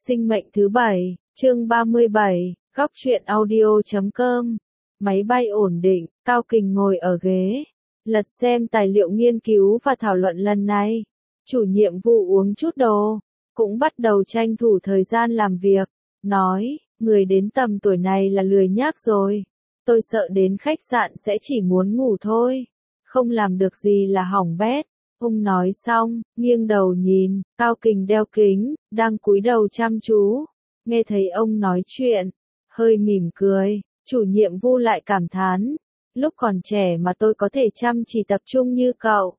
Sinh mệnh thứ 7, chương 37, góc truyện audio.com. Máy bay ổn định, Cao Kình ngồi ở ghế, lật xem tài liệu nghiên cứu và thảo luận lần này. Chủ nhiệm vụ uống chút đồ, cũng bắt đầu tranh thủ thời gian làm việc, nói, người đến tầm tuổi này là lười nhác rồi. Tôi sợ đến khách sạn sẽ chỉ muốn ngủ thôi, không làm được gì là hỏng bét. Ông nói xong, nghiêng đầu nhìn, Cao Kình đeo kính, đang cúi đầu chăm chú. Nghe thấy ông nói chuyện, hơi mỉm cười, chủ nhiệm Vu lại cảm thán. Lúc còn trẻ mà tôi có thể chăm chỉ tập trung như cậu.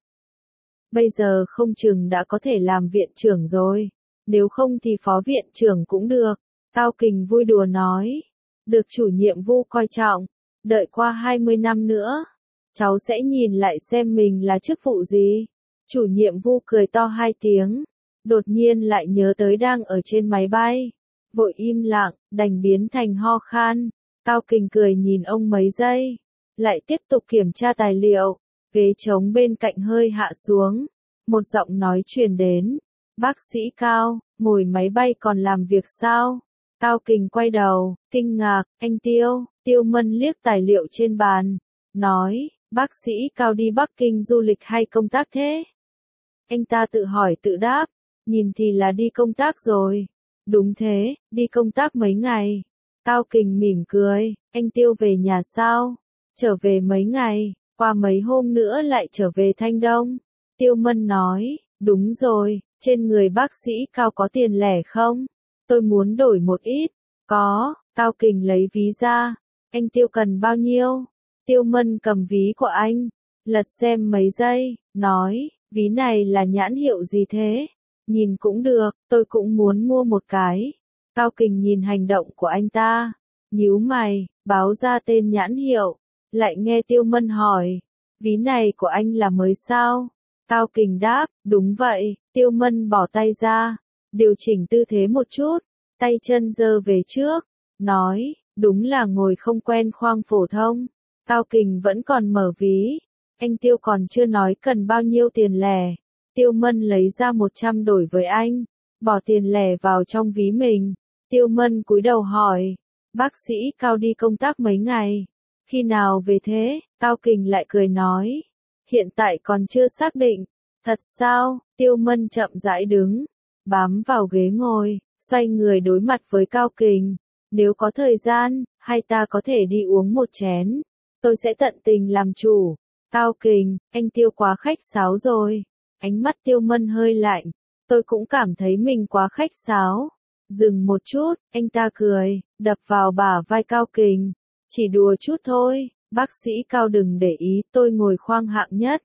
Bây giờ không chừng đã có thể làm viện trưởng rồi, nếu không thì phó viện trưởng cũng được. Cao Kình vui đùa nói, được chủ nhiệm Vu coi trọng, đợi qua 20 năm nữa, cháu sẽ nhìn lại xem mình là chức vụ gì. Chủ nhiệm Vu cười to 2 tiếng, đột nhiên lại nhớ tới đang ở trên máy bay, vội im lặng, đành biến thành ho khan. Cao Kình cười nhìn ông mấy giây, lại tiếp tục kiểm tra tài liệu, ghế trống bên cạnh hơi hạ xuống, một giọng nói truyền đến, bác sĩ Cao, ngồi máy bay còn làm việc sao? Cao Kình quay đầu, kinh ngạc, anh Tiêu Mân liếc tài liệu trên bàn, nói, bác sĩ Cao đi Bắc Kinh du lịch hay công tác thế? Anh ta tự hỏi tự đáp, nhìn thì là đi công tác rồi. Đúng thế, đi công tác mấy ngày. Cao Kình mỉm cười, anh Tiêu về nhà sao? Trở về mấy ngày, qua mấy hôm nữa lại trở về Thanh Đông. Tiêu Mân nói, đúng rồi, trên người bác sĩ Cao có tiền lẻ không? Tôi muốn đổi một ít. Có, Cao Kình lấy ví ra. Anh Tiêu cần bao nhiêu? Tiêu Mân cầm ví của anh, lật xem mấy giây, nói, ví này là nhãn hiệu gì thế? Nhìn cũng được, tôi cũng muốn mua một cái. Cao Kình nhìn hành động của anh ta, nhíu mày, báo ra tên nhãn hiệu, lại nghe Tiêu Mân hỏi, ví này của anh là mới sao? Cao Kình đáp, đúng vậy. Tiêu Mân bỏ tay ra, điều chỉnh tư thế một chút, tay chân giơ về trước, nói, đúng là ngồi không quen khoang phổ thông. Cao Kình vẫn còn mở ví. Anh Tiêu còn chưa nói cần bao nhiêu tiền lẻ. Tiêu Mân lấy ra 100 đổi với anh, bỏ tiền lẻ vào trong ví mình. Tiêu Mân cúi đầu hỏi, bác sĩ Cao đi công tác mấy ngày? Khi nào về thế? Cao Kình lại cười nói, hiện tại còn chưa xác định. Thật sao? Tiêu Mân chậm rãi đứng, bám vào ghế ngồi, xoay người đối mặt với Cao Kình. Nếu có thời gian, hai ta có thể đi uống một chén. Tôi sẽ tận tình làm chủ. Cao Kình, anh Tiêu quá khách sáo rồi. Ánh mắt Tiêu Mân hơi lạnh. Tôi cũng cảm thấy mình quá khách sáo. Dừng một chút, anh ta cười, đập vào bả vai Cao Kình. Chỉ đùa chút thôi, bác sĩ Cao đừng để ý, tôi ngồi khoang hạng nhất.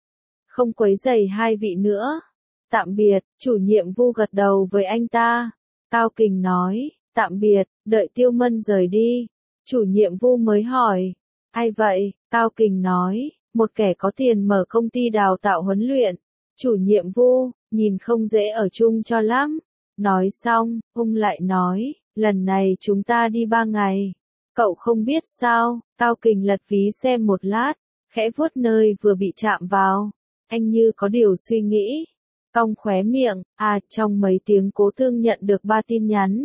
Không quấy rầy hai vị nữa. Tạm biệt, chủ nhiệm Vu gật đầu với anh ta. Cao Kình nói, tạm biệt, đợi Tiêu Mân rời đi. Chủ nhiệm Vu mới hỏi, ai vậy? Cao Kình nói, một kẻ có tiền mở công ty đào tạo huấn luyện. Chủ nhiệm Vu, nhìn không dễ ở chung cho lắm. Nói xong, ông lại nói, lần này chúng ta đi 3 ngày. Cậu không biết sao? Cao Kình lật ví xem một lát, khẽ vuốt nơi vừa bị chạm vào. Anh như có điều suy nghĩ. Cong khóe miệng, trong mấy tiếng Cố Thương nhận được 3 tin nhắn.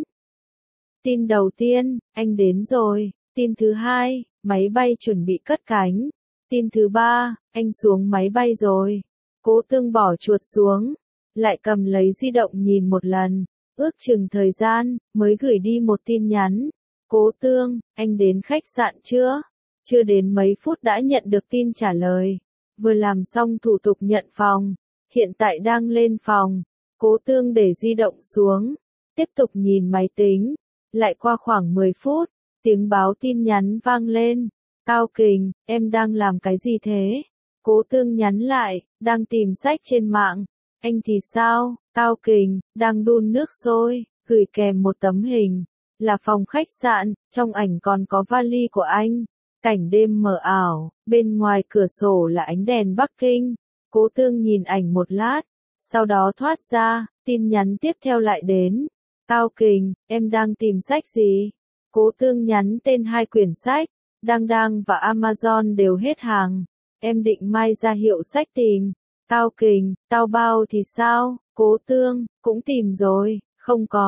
Tin đầu tiên, anh đến rồi. Tin thứ hai, máy bay chuẩn bị cất cánh. Tin thứ ba, anh xuống máy bay rồi. Cố Thương bỏ chuột xuống, lại cầm lấy di động nhìn một lần, ước chừng thời gian, mới gửi đi một tin nhắn. Cố Thương, anh đến khách sạn chưa? Chưa đến mấy phút đã nhận được tin trả lời. Vừa làm xong thủ tục nhận phòng, hiện tại đang lên phòng. Cố Thương để di động xuống, tiếp tục nhìn máy tính. Lại qua khoảng 10 phút, tiếng báo tin nhắn vang lên. Cao Kình, em đang làm cái gì thế? Cố Thương nhắn lại, đang tìm sách trên mạng. Anh thì sao? Cao Kình, đang đun nước sôi, gửi kèm một tấm hình. Là phòng khách sạn, trong ảnh còn có vali của anh. Cảnh đêm mờ ảo, bên ngoài cửa sổ là ánh đèn Bắc Kinh. Cố Thương nhìn ảnh một lát, sau đó thoát ra, tin nhắn tiếp theo lại đến. Cao Kình, em đang tìm sách gì? Cố Thương nhắn tên 2 quyển sách, Đang và Amazon đều hết hàng. Em định mai ra hiệu sách tìm. Cao Kình, Taobao thì sao? Cố Thương, cũng tìm rồi, không có.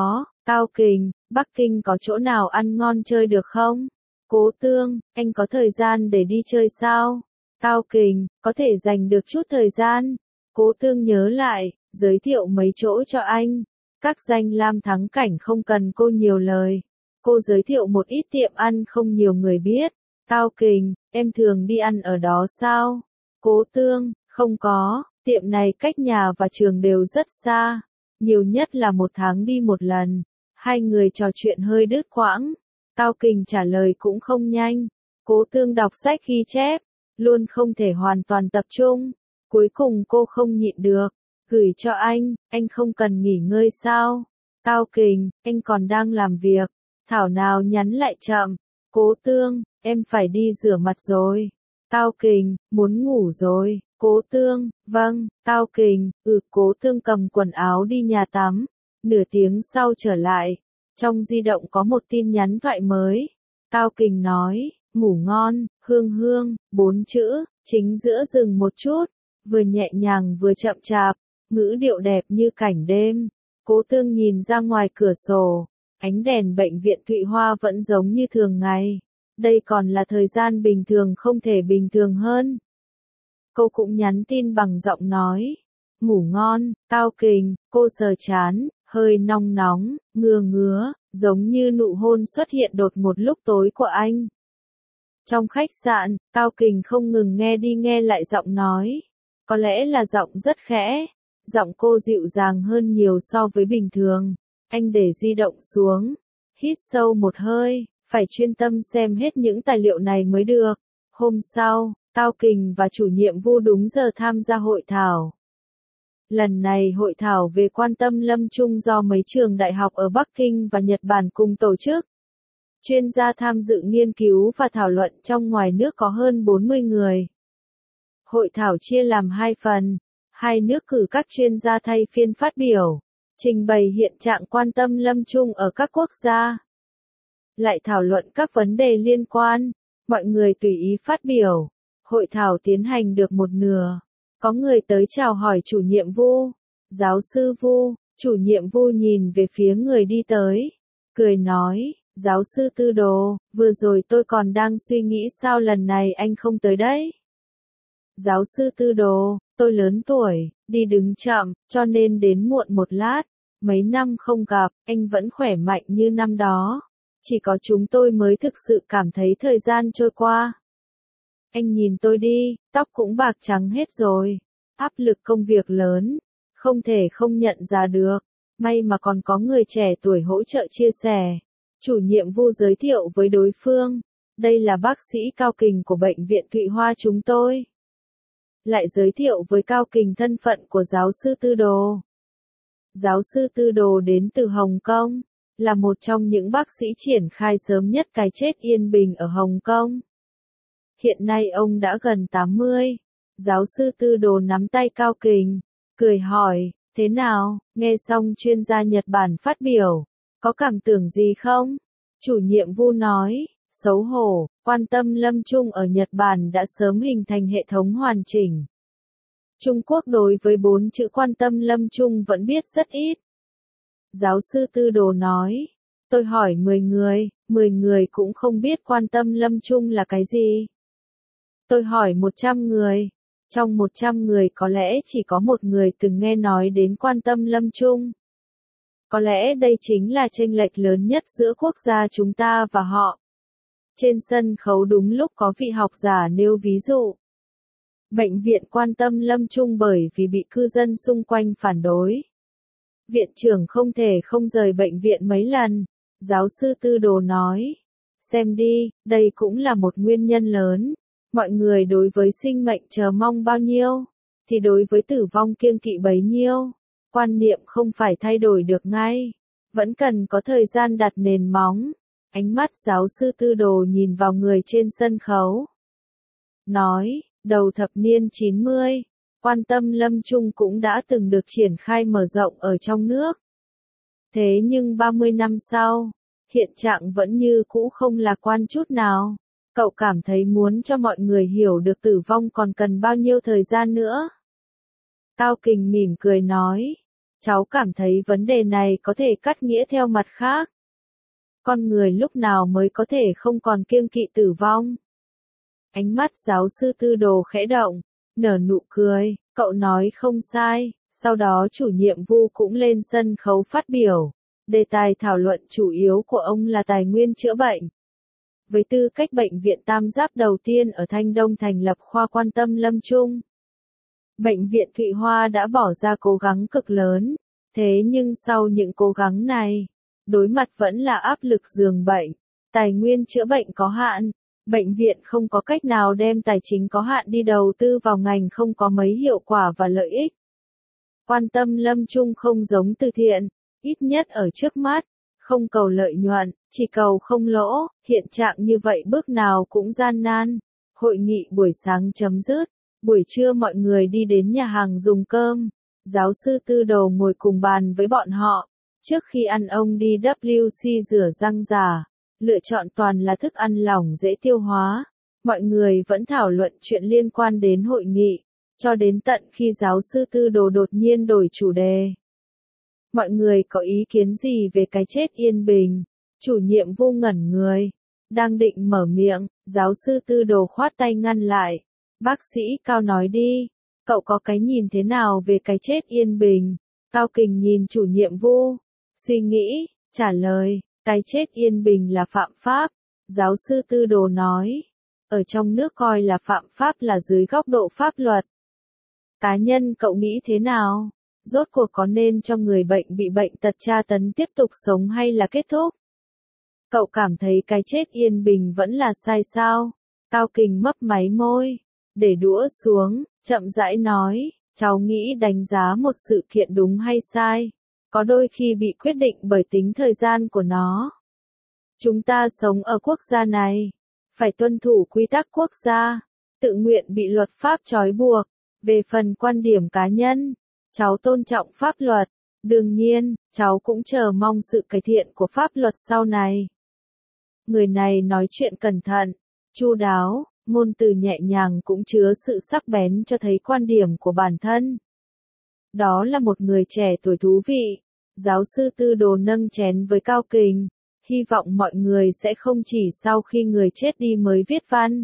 Cao Kình, Bắc Kinh có chỗ nào ăn ngon chơi được không? Cố Tương, anh có thời gian để đi chơi sao? Cao Kình, có thể dành được chút thời gian. Cố Tương nhớ lại, giới thiệu mấy chỗ cho anh. Các danh lam thắng cảnh không cần cô nhiều lời. Cô giới thiệu một ít tiệm ăn không nhiều người biết. Cao Kình, em thường đi ăn ở đó sao? Cố Tương, không có, tiệm này cách nhà và trường đều rất xa. Nhiều nhất là một tháng đi một lần. Hai người trò chuyện hơi đứt quãng. Cao Kình trả lời cũng không nhanh. Cố Tương đọc sách ghi chép, luôn không thể hoàn toàn tập trung. Cuối cùng cô không nhịn được, gửi cho anh không cần nghỉ ngơi sao? Cao Kình, anh còn đang làm việc. Thảo nào nhắn lại chậm. Cố Tương, em phải đi rửa mặt rồi. Cao Kình, muốn ngủ rồi. Cố Tương, vâng. Cao Kình, Cố Tương cầm quần áo đi nhà tắm. Nửa tiếng sau trở lại. Trong di động có một tin nhắn thoại mới. Cao Kình nói, ngủ ngon, Hương Hương, 4 chữ, chính giữa dừng một chút. Vừa nhẹ nhàng vừa chậm chạp, ngữ điệu đẹp như cảnh đêm. Cố Tương nhìn ra ngoài cửa sổ. Ánh đèn bệnh viện Thụy Hoa vẫn giống như thường ngày. Đây còn là thời gian bình thường không thể bình thường hơn. Cô cũng nhắn tin bằng giọng nói. Ngủ ngon, Cao Kình, cô sờ chán, hơi nóng nóng, ngứa ngứa, giống như nụ hôn xuất hiện đột ngột lúc tối của anh. Trong khách sạn, Cao Kình không ngừng nghe đi nghe lại giọng nói. Có lẽ là giọng rất khẽ. Giọng cô dịu dàng hơn nhiều so với bình thường. Anh để di động xuống. Hít sâu một hơi. Phải chuyên tâm xem hết những tài liệu này mới được. Hôm sau, Cao Kình và chủ nhiệm Vu đúng giờ tham gia hội thảo. Lần này hội thảo về quan tâm lâm chung do mấy trường đại học ở Bắc Kinh và Nhật Bản cùng tổ chức. Chuyên gia tham dự nghiên cứu và thảo luận trong ngoài nước có hơn 40 người. Hội thảo chia làm 2 phần. Hai nước cử các chuyên gia thay phiên phát biểu, trình bày hiện trạng quan tâm lâm chung ở các quốc gia. Lại thảo luận các vấn đề liên quan, mọi người tùy ý phát biểu. Hội thảo tiến hành được một nửa. Có người tới chào hỏi chủ nhiệm Vu. Giáo sư Vu, chủ nhiệm Vu nhìn về phía người đi tới. Cười nói, giáo sư Tư Đồ, vừa rồi tôi còn đang suy nghĩ sao lần này anh không tới đấy. Giáo sư Tư Đồ, tôi lớn tuổi, đi đứng chậm, cho nên đến muộn một lát. Mấy năm không gặp, anh vẫn khỏe mạnh như năm đó. Chỉ có chúng tôi mới thực sự cảm thấy thời gian trôi qua. Anh nhìn tôi đi, tóc cũng bạc trắng hết rồi. Áp lực công việc lớn, không thể không nhận ra được. May mà còn có người trẻ tuổi hỗ trợ chia sẻ. Chủ nhiệm Vu giới thiệu với đối phương. Đây là bác sĩ Cao Kình của bệnh viện Thụy Hoa chúng tôi. Lại giới thiệu với Cao Kình thân phận của giáo sư Tư Đồ. Giáo sư Tư Đồ đến từ Hồng Kông, là một trong những bác sĩ triển khai sớm nhất cái chết yên bình ở Hồng Kông. Hiện nay ông đã gần 80. Giáo sư Tư Đồ nắm tay Cao Kình, cười hỏi, thế nào, nghe xong chuyên gia Nhật Bản phát biểu, có cảm tưởng gì không? Chủ nhiệm Vu nói, xấu hổ, quan tâm lâm chung ở Nhật Bản đã sớm hình thành hệ thống hoàn chỉnh. Trung Quốc đối với 4 chữ quan tâm lâm chung vẫn biết rất ít. Giáo sư Tư Đồ nói, tôi hỏi 10 người, 10 người cũng không biết quan tâm lâm chung là cái gì. Tôi hỏi 100 người, trong 100 người có lẽ chỉ có một người từng nghe nói đến quan tâm lâm chung. Có lẽ đây chính là chênh lệch lớn nhất giữa quốc gia chúng ta và họ. Trên sân khấu đúng lúc có vị học giả nêu ví dụ. Bệnh viện quan tâm lâm chung bởi vì bị cư dân xung quanh phản đối. Viện trưởng không thể không rời bệnh viện mấy lần. Giáo sư Tư Đồ nói. Xem đi, đây cũng là một nguyên nhân lớn. Mọi người đối với sinh mệnh chờ mong bao nhiêu, thì đối với tử vong kiêng kỵ bấy nhiêu. Quan niệm không phải thay đổi được ngay. Vẫn cần có thời gian đặt nền móng. Ánh mắt giáo sư Tư Đồ nhìn vào người trên sân khấu. Nói, đầu thập niên 90, quan tâm lâm chung cũng đã từng được triển khai mở rộng ở trong nước. Thế nhưng 30 năm sau, hiện trạng vẫn như cũ không lạc quan chút nào. Cậu cảm thấy muốn cho mọi người hiểu được tử vong còn cần bao nhiêu thời gian nữa? Cao Kình mỉm cười nói, Cháu cảm thấy vấn đề này có thể cắt nghĩa theo mặt khác. Con người lúc nào mới có thể không còn kiêng kỵ tử vong? Ánh mắt giáo sư Tư Đồ khẽ động, nở nụ cười, cậu nói không sai. Sau đó chủ nhiệm Vu cũng lên sân khấu phát biểu. Đề tài thảo luận chủ yếu của ông là tài nguyên chữa bệnh. Với tư cách bệnh viện tam giác đầu tiên ở Thanh Đông thành lập khoa quan tâm lâm chung, Bệnh viện Thụy Hoa đã bỏ ra cố gắng cực lớn. Thế nhưng sau những cố gắng này, đối mặt vẫn là áp lực giường bệnh. Tài nguyên chữa bệnh có hạn. Bệnh viện không có cách nào đem tài chính có hạn đi đầu tư vào ngành không có mấy hiệu quả và lợi ích. Quan tâm lâm chung không giống từ thiện, ít nhất ở trước mắt, không cầu lợi nhuận, chỉ cầu không lỗ, hiện trạng như vậy bước nào cũng gian nan. Hội nghị buổi sáng chấm dứt, buổi trưa mọi người đi đến nhà hàng dùng cơm, giáo sư Tư Đồ ngồi cùng bàn với bọn họ. Trước khi ăn ông đi WC rửa răng giả, lựa chọn toàn là thức ăn lỏng dễ tiêu hóa. Mọi người vẫn thảo luận chuyện liên quan đến hội nghị, cho đến tận khi giáo sư Tư Đồ đột nhiên đổi chủ đề. Mọi người có ý kiến gì về cái chết Yên Bình? Chủ nhiệm Vu ngẩn người, đang định mở miệng, giáo sư Tư Đồ khoát tay ngăn lại. Bác sĩ Cao nói đi, cậu có cái nhìn thế nào về cái chết Yên Bình? Cao Kình nhìn chủ nhiệm Vu, suy nghĩ, trả lời, cái chết Yên Bình là phạm pháp. Giáo sư Tư Đồ nói, ở trong nước coi là phạm pháp là dưới góc độ pháp luật. Cá nhân cậu nghĩ thế nào? Rốt cuộc có nên cho người bệnh bị bệnh tật tra tấn tiếp tục sống hay là kết thúc? Cậu cảm thấy cái chết Yên Bình vẫn là sai sao? Cao Kình mấp máy môi, để đũa xuống, chậm rãi nói, cháu nghĩ đánh giá một sự kiện đúng hay sai, có đôi khi bị quyết định bởi tính thời gian của nó. Chúng ta sống ở quốc gia này, phải tuân thủ quy tắc quốc gia, tự nguyện bị luật pháp trói buộc. Về phần quan điểm cá nhân, cháu tôn trọng pháp luật, đương nhiên, cháu cũng chờ mong sự cải thiện của pháp luật sau này. Người này nói chuyện cẩn thận, chu đáo, ngôn từ nhẹ nhàng cũng chứa sự sắc bén cho thấy quan điểm của bản thân. Đó là một người trẻ tuổi thú vị. Giáo sư Tư Đồ nâng chén với Cao Kình, hy vọng mọi người sẽ không chỉ sau khi người chết đi mới viết văn.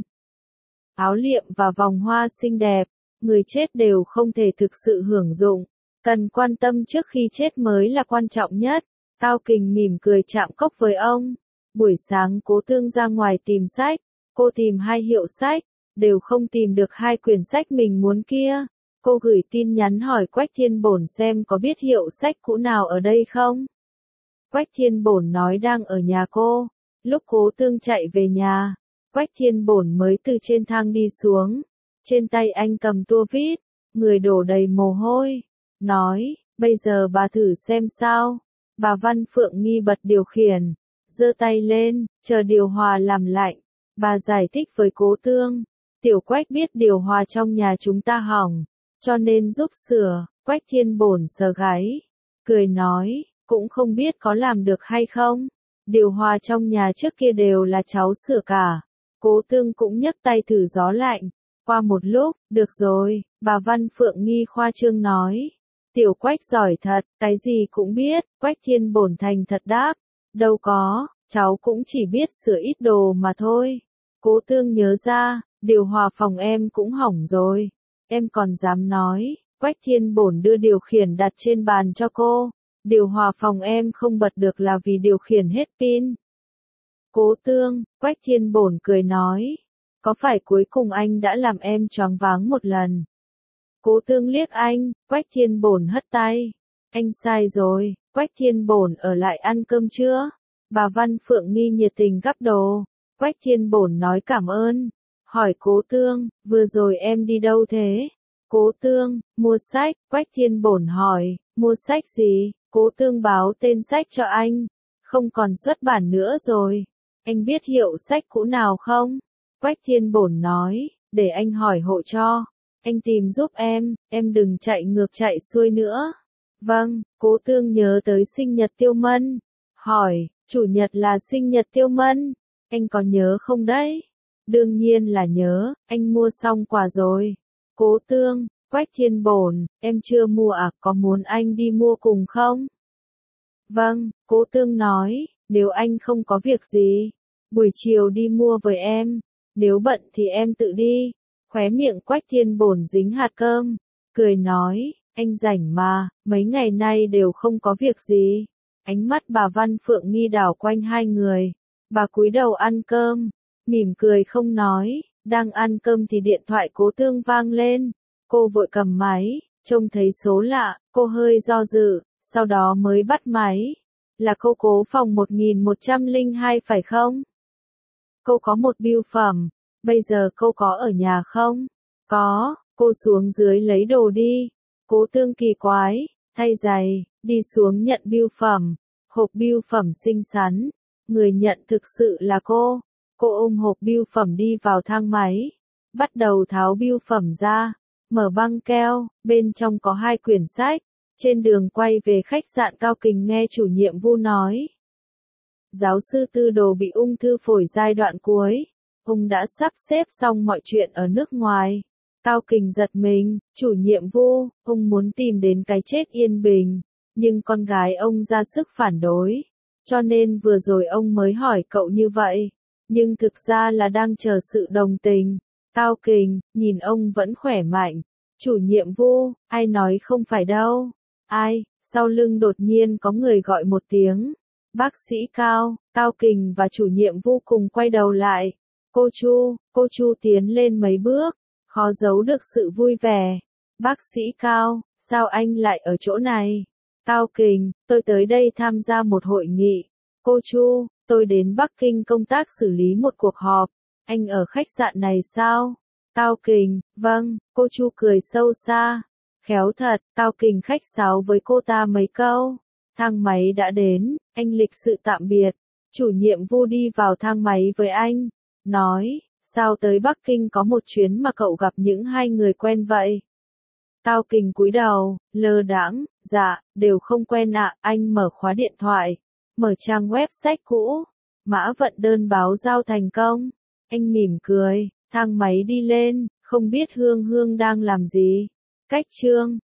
Áo liệm và vòng hoa xinh đẹp, người chết đều không thể thực sự hưởng dụng, cần quan tâm trước khi chết mới là quan trọng nhất. Cao Kình mỉm cười chạm cốc với ông. Buổi sáng Cố Tương ra ngoài tìm sách, cô tìm 2 hiệu sách, đều không tìm được 2 quyển sách mình muốn kia. Cô gửi tin nhắn hỏi Quách Thiên Bổn xem có biết hiệu sách cũ nào ở đây không. Quách Thiên Bổn nói đang ở nhà cô. Lúc Cố Tương chạy về nhà, Quách Thiên Bổn mới từ trên thang đi xuống. Trên tay anh cầm tua vít, người đổ đầy mồ hôi. Nói, bây giờ bà thử xem sao. Bà Văn Phượng Nghi bật điều khiển, giơ tay lên, chờ điều hòa làm lạnh. Bà giải thích với Cố Tương, Tiểu Quách biết điều hòa trong nhà chúng ta hỏng, cho nên giúp sửa. Quách Thiên Bổn sờ gáy, cười nói, cũng không biết có làm được hay không. Điều hòa trong nhà trước kia đều là cháu sửa cả. Cố Tương cũng nhấc tay thử gió lạnh. Qua một lúc, được rồi, bà Văn Phượng Nghi khoa trương nói. Tiểu Quách giỏi thật, cái gì cũng biết. Quách Thiên Bổn thành thật đáp, đâu có, cháu cũng chỉ biết sửa ít đồ mà thôi. Cố Tương nhớ ra, điều hòa phòng em cũng hỏng rồi. Em còn dám nói. Quách Thiên Bổn đưa điều khiển đặt trên bàn cho cô. Điều hòa phòng em không bật được là vì điều khiển hết pin. Cố Tương, Quách Thiên Bổn cười nói, có phải cuối cùng anh đã làm em choáng váng một lần? Cố Tương liếc anh, Quách Thiên Bổn hất tay. Anh sai rồi. Quách Thiên Bổn ở lại ăn cơm trưa. Bà Văn Phượng Nghi nhiệt tình gắp đồ. Quách Thiên Bổn nói cảm ơn. Hỏi Cố Tương, vừa rồi em đi đâu thế? Cố Tương, mua sách. Quách Thiên Bổn hỏi, mua sách gì? Cố Tương báo tên sách cho anh. Không còn xuất bản nữa rồi. Anh biết hiệu sách cũ nào không? Quách Thiên Bổn nói, để anh hỏi hộ cho. Anh tìm giúp em đừng chạy ngược chạy xuôi nữa. Vâng, Cố Tương nhớ tới sinh nhật Tiêu Mân. Hỏi, chủ nhật là sinh nhật Tiêu Mân. Anh có nhớ không đấy? Đương nhiên là nhớ, anh mua xong quà rồi. Cố Tương, Quách Thiên Bổn, em chưa mua à, có muốn anh đi mua cùng không? Vâng, Cố Tương nói, nếu anh không có việc gì, buổi chiều đi mua với em, nếu bận thì em tự đi. Khóe miệng Quách Thiên Bổn dính hạt cơm, cười nói, anh rảnh mà, mấy ngày nay đều không có việc gì. Ánh mắt bà Văn Phượng Nghi đảo quanh hai người, bà cúi đầu ăn cơm, mỉm cười không nói, đang ăn cơm thì điện thoại Cố Tương vang lên, cô vội cầm máy, trông thấy số lạ, cô hơi do dự, sau đó mới bắt máy. Là cô Cố phòng 1102 phải không? Cô có một bưu phẩm, bây giờ cô có ở nhà không? Có, cô xuống dưới lấy đồ đi. Cố Tương kỳ quái, thay giày, đi xuống nhận bưu phẩm. Hộp bưu phẩm xinh xắn, người nhận thực sự là cô. Cô ôm hộp bưu phẩm đi vào thang máy, bắt đầu tháo bưu phẩm ra, mở băng keo, bên trong có 2 quyển sách. Trên đường quay về khách sạn Cao Kình nghe chủ nhiệm Vu nói, giáo sư Tư Đồ bị ung thư phổi giai đoạn cuối, ông đã sắp xếp xong mọi chuyện ở nước ngoài. Cao Kình giật mình, chủ nhiệm Vu, ông muốn tìm đến cái chết yên bình, nhưng con gái ông ra sức phản đối, cho nên vừa rồi ông mới hỏi cậu như vậy, nhưng thực ra là đang chờ sự đồng tình. Cao Kình, nhìn ông vẫn khỏe mạnh. Chủ nhiệm Vu, ai nói không phải đâu. Ai, sau lưng đột nhiên có người gọi một tiếng. Bác sĩ Cao, Cao Kình và chủ nhiệm Vu cùng quay đầu lại. Cô Chu tiến lên mấy bước, khó giấu được sự vui vẻ. Bác sĩ Cao, sao anh lại ở chỗ này? Cao Kình, tôi tới đây tham gia một hội nghị. Cô Chu, tôi đến Bắc Kinh công tác xử lý một cuộc họp. Anh ở khách sạn này sao? Cao Kình, vâng, cô Chu cười sâu xa. Khéo thật, Cao Kình khách sáo với cô ta mấy câu. Thang máy đã đến, anh lịch sự tạm biệt. Chủ nhiệm Vu đi vào thang máy với anh, nói, sao tới Bắc Kinh có một chuyến mà cậu gặp những 2 người quen vậy? Cao Kình cúi đầu, lơ đãng, dạ, đều không quen ạ. Anh mở khóa điện thoại, mở trang web sách cũ, mã vận đơn báo giao thành công. Anh mỉm cười, thang máy đi lên, không biết Hương Hương đang làm gì. Cách chương